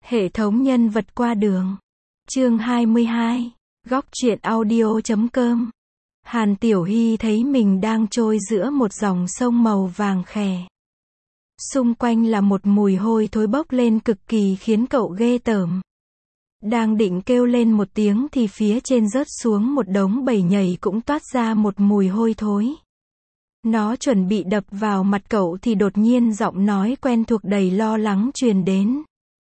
Hệ thống nhân vật qua đường. Chương 22. Góc truyện audio.com. Hàn Tiểu Hy thấy mình đang trôi giữa một dòng sông màu vàng khè. Xung quanh là một mùi hôi thối bốc lên cực kỳ khiến cậu ghê tởm. Đang định kêu lên một tiếng thì phía trên rớt xuống một đống bầy nhảy cũng toát ra một mùi hôi thối. Nó chuẩn bị đập vào mặt cậu thì đột nhiên giọng nói quen thuộc đầy lo lắng truyền đến.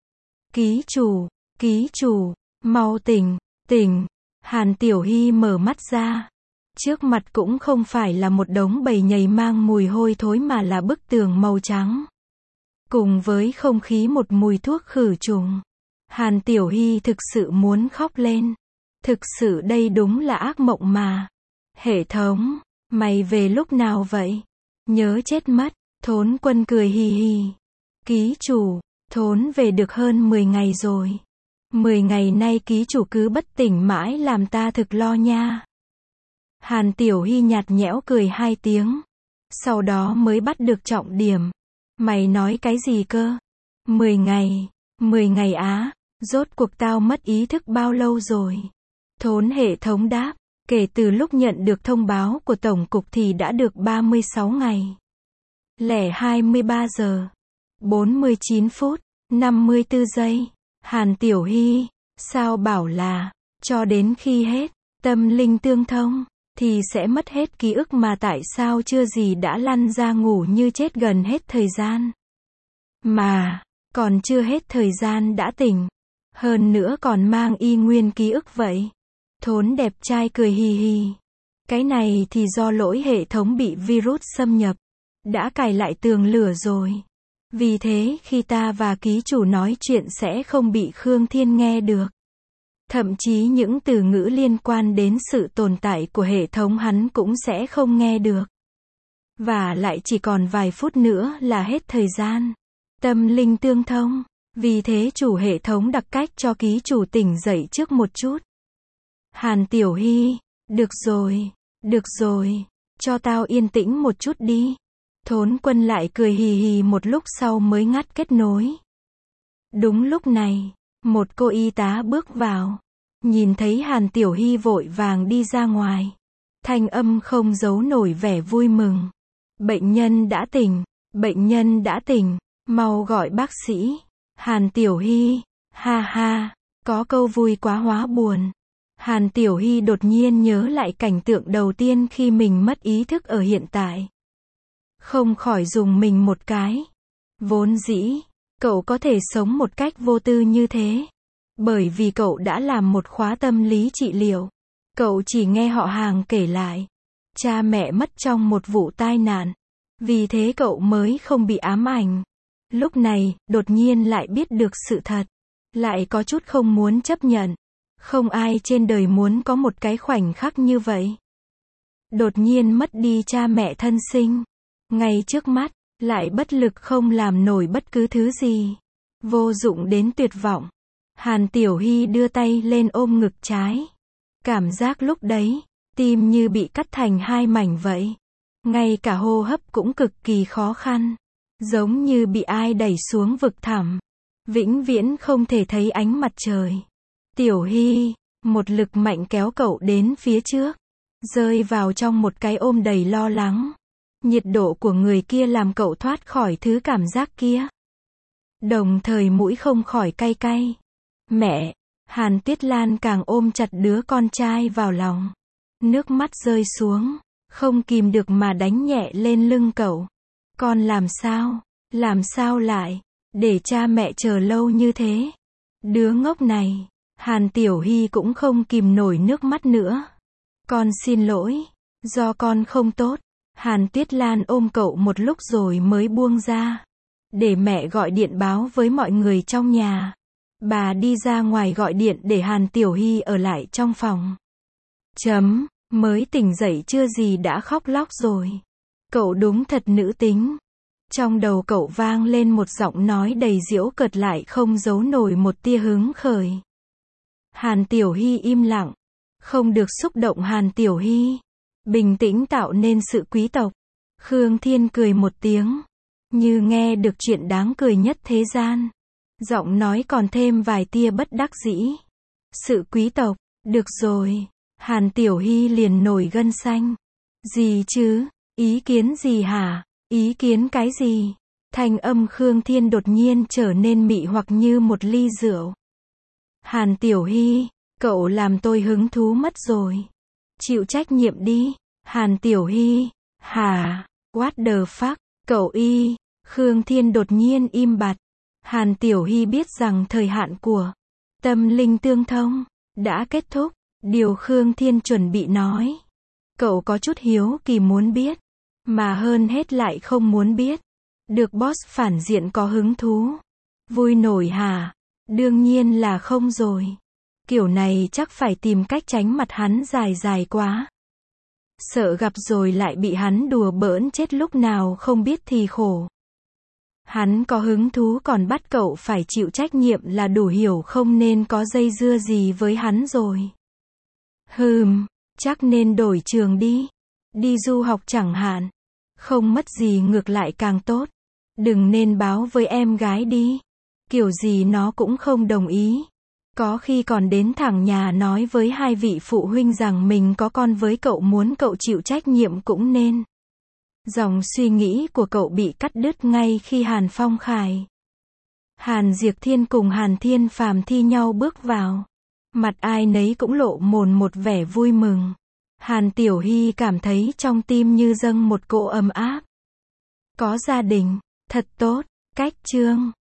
Ký chủ, mau tỉnh, tỉnh. Hàn Tiểu Hy mở mắt ra. Trước mặt cũng không phải là một đống bầy nhảy mang mùi hôi thối mà là bức tường màu trắng. Cùng với không khí một mùi thuốc khử trùng. Hàn Tiểu Hy thực sự muốn khóc lên. Thực sự đây đúng là ác mộng mà. Hệ thống, mày về lúc nào vậy? Nhớ chết mất. Thốn Quân cười hì hì. Ký chủ, Thốn về được hơn 10 ngày rồi. 10 ngày nay ký chủ cứ bất tỉnh mãi làm ta thực lo nha. Hàn Tiểu Hy nhạt nhẽo cười 2 tiếng. Sau đó mới bắt được trọng điểm. Mày nói cái gì cơ? 10 ngày á, rốt cuộc tao mất ý thức bao lâu rồi? Thốn hệ thống đáp, kể từ lúc nhận được thông báo của Tổng cục thì đã được 36 ngày. 23 giờ, 49 phút, 54 giây. Hàn Tiểu Hy, sao bảo là, cho đến khi hết, tâm linh tương thông, thì sẽ mất hết ký ức mà tại sao chưa gì đã lăn ra ngủ như chết gần hết thời gian. Mà, còn chưa hết thời gian đã tỉnh. Hơn nữa còn mang y nguyên ký ức vậy. Thốn đẹp trai cười hì hì. Cái này thì do lỗi hệ thống bị virus xâm nhập. Đã cài lại tường lửa rồi. Vì thế khi ta và ký chủ nói chuyện sẽ không bị Khương Thiên nghe được. Thậm chí những từ ngữ liên quan đến sự tồn tại của hệ thống hắn cũng sẽ không nghe được. Và lại chỉ còn vài phút nữa là hết thời gian. Tâm linh tương thông. Vì thế chủ hệ thống đặc cách cho ký chủ tỉnh dậy trước một chút. Hàn Tiểu Hy, được rồi, cho tao yên tĩnh một chút đi. Thốn Quân lại cười hì hì một lúc sau mới ngắt kết nối. Đúng lúc này, một cô y tá bước vào. Nhìn thấy Hàn Tiểu Hy vội vàng đi ra ngoài. Thanh âm không giấu nổi vẻ vui mừng. Bệnh nhân đã tỉnh, mau gọi bác sĩ. Hàn Tiểu Hy, ha ha, có câu vui quá hóa buồn. Hàn Tiểu Hy đột nhiên nhớ lại cảnh tượng đầu tiên khi mình mất ý thức ở hiện tại. Không khỏi dùng mình một cái. Vốn dĩ, cậu có thể sống một cách vô tư như thế. Bởi vì cậu đã làm một khóa tâm lý trị liệu. Cậu chỉ nghe họ hàng kể lại. Cha mẹ mất trong một vụ tai nạn. Vì thế cậu mới không bị ám ảnh. Lúc này, đột nhiên lại biết được sự thật. Lại có chút không muốn chấp nhận. Không ai trên đời muốn có một cái khoảnh khắc như vậy. Đột nhiên mất đi cha mẹ thân sinh. Ngay trước mắt, lại bất lực không làm nổi bất cứ thứ gì. Vô dụng đến tuyệt vọng. Hàn Tiểu Hy đưa tay lên ôm ngực trái. Cảm giác lúc đấy, tim như bị cắt thành 2 mảnh vậy. Ngay cả hô hấp cũng cực kỳ khó khăn. Giống như bị ai đẩy xuống vực thẳm. Vĩnh viễn không thể thấy ánh mặt trời. Tiểu Hy, một lực mạnh kéo cậu đến phía trước. Rơi vào trong một cái ôm đầy lo lắng. Nhiệt độ của người kia làm cậu thoát khỏi thứ cảm giác kia. Đồng thời mũi không khỏi cay cay. Mẹ, Hàn Tuyết Lan càng ôm chặt đứa con trai vào lòng. Nước mắt rơi xuống, không kìm được mà đánh nhẹ lên lưng cậu. Con làm sao lại, để cha mẹ chờ lâu như thế. Đứa ngốc này, Hàn Tiểu Hy cũng không kìm nổi nước mắt nữa. Con xin lỗi, do con không tốt. Hàn Tuyết Lan ôm cậu một lúc rồi mới buông ra. Để mẹ gọi điện báo với mọi người trong nhà. Bà đi ra ngoài gọi điện để Hàn Tiểu Hy ở lại trong phòng. Mới tỉnh dậy chưa gì đã khóc lóc rồi. Cậu đúng thật nữ tính. Trong đầu cậu vang lên một giọng nói đầy giễu cợt lại không giấu nổi một tia hứng khởi. Hàn Tiểu Hy im lặng. Không được xúc động Hàn Tiểu Hy. Bình tĩnh tạo nên sự quý tộc. Khương Thiên cười một tiếng. Như nghe được chuyện đáng cười nhất thế gian. Giọng nói còn thêm vài tia bất đắc dĩ. Sự quý tộc, được rồi. Hàn Tiểu Hy liền nổi gân xanh. Gì chứ? Ý kiến gì hả? Ý kiến cái gì? Thanh âm Khương Thiên đột nhiên trở nên mị hoặc như một ly rượu. Hàn Tiểu Hy, cậu làm tôi hứng thú mất rồi. Chịu trách nhiệm đi. Hàn Tiểu Hy, hả? What the fuck? Cậu y. Khương Thiên đột nhiên im bặt. Hàn Tiểu Hy biết rằng thời hạn của tâm linh tương thông đã kết thúc. Điều Khương Thiên chuẩn bị nói. Cậu có chút hiếu kỳ muốn biết, mà hơn hết lại không muốn biết. Được boss phản diện có hứng thú. Vui nổi hả? Đương nhiên là không rồi. Kiểu này chắc phải tìm cách tránh mặt hắn dài dài quá. Sợ gặp rồi lại bị hắn đùa bỡn chết lúc nào không biết thì khổ. Hắn có hứng thú còn bắt cậu phải chịu trách nhiệm là đủ hiểu không nên có dây dưa gì với hắn rồi. Chắc nên đổi trường đi. Đi du học chẳng hạn. Không mất gì ngược lại càng tốt. Đừng nên báo với em gái đi. Kiểu gì nó cũng không đồng ý. Có khi còn đến thẳng nhà nói với hai vị phụ huynh rằng mình có con với cậu muốn cậu chịu trách nhiệm cũng nên. Dòng suy nghĩ của cậu bị cắt đứt ngay khi Hàn Phong Khải, Hàn Diệc Thiên cùng Hàn Thiên Phàm thi nhau bước vào. Mặt ai nấy cũng lộ một vẻ vui mừng. Hàn Tiểu Hy cảm thấy trong tim như dâng một cỗ ấm áp. Có gia đình, thật tốt. Cách chương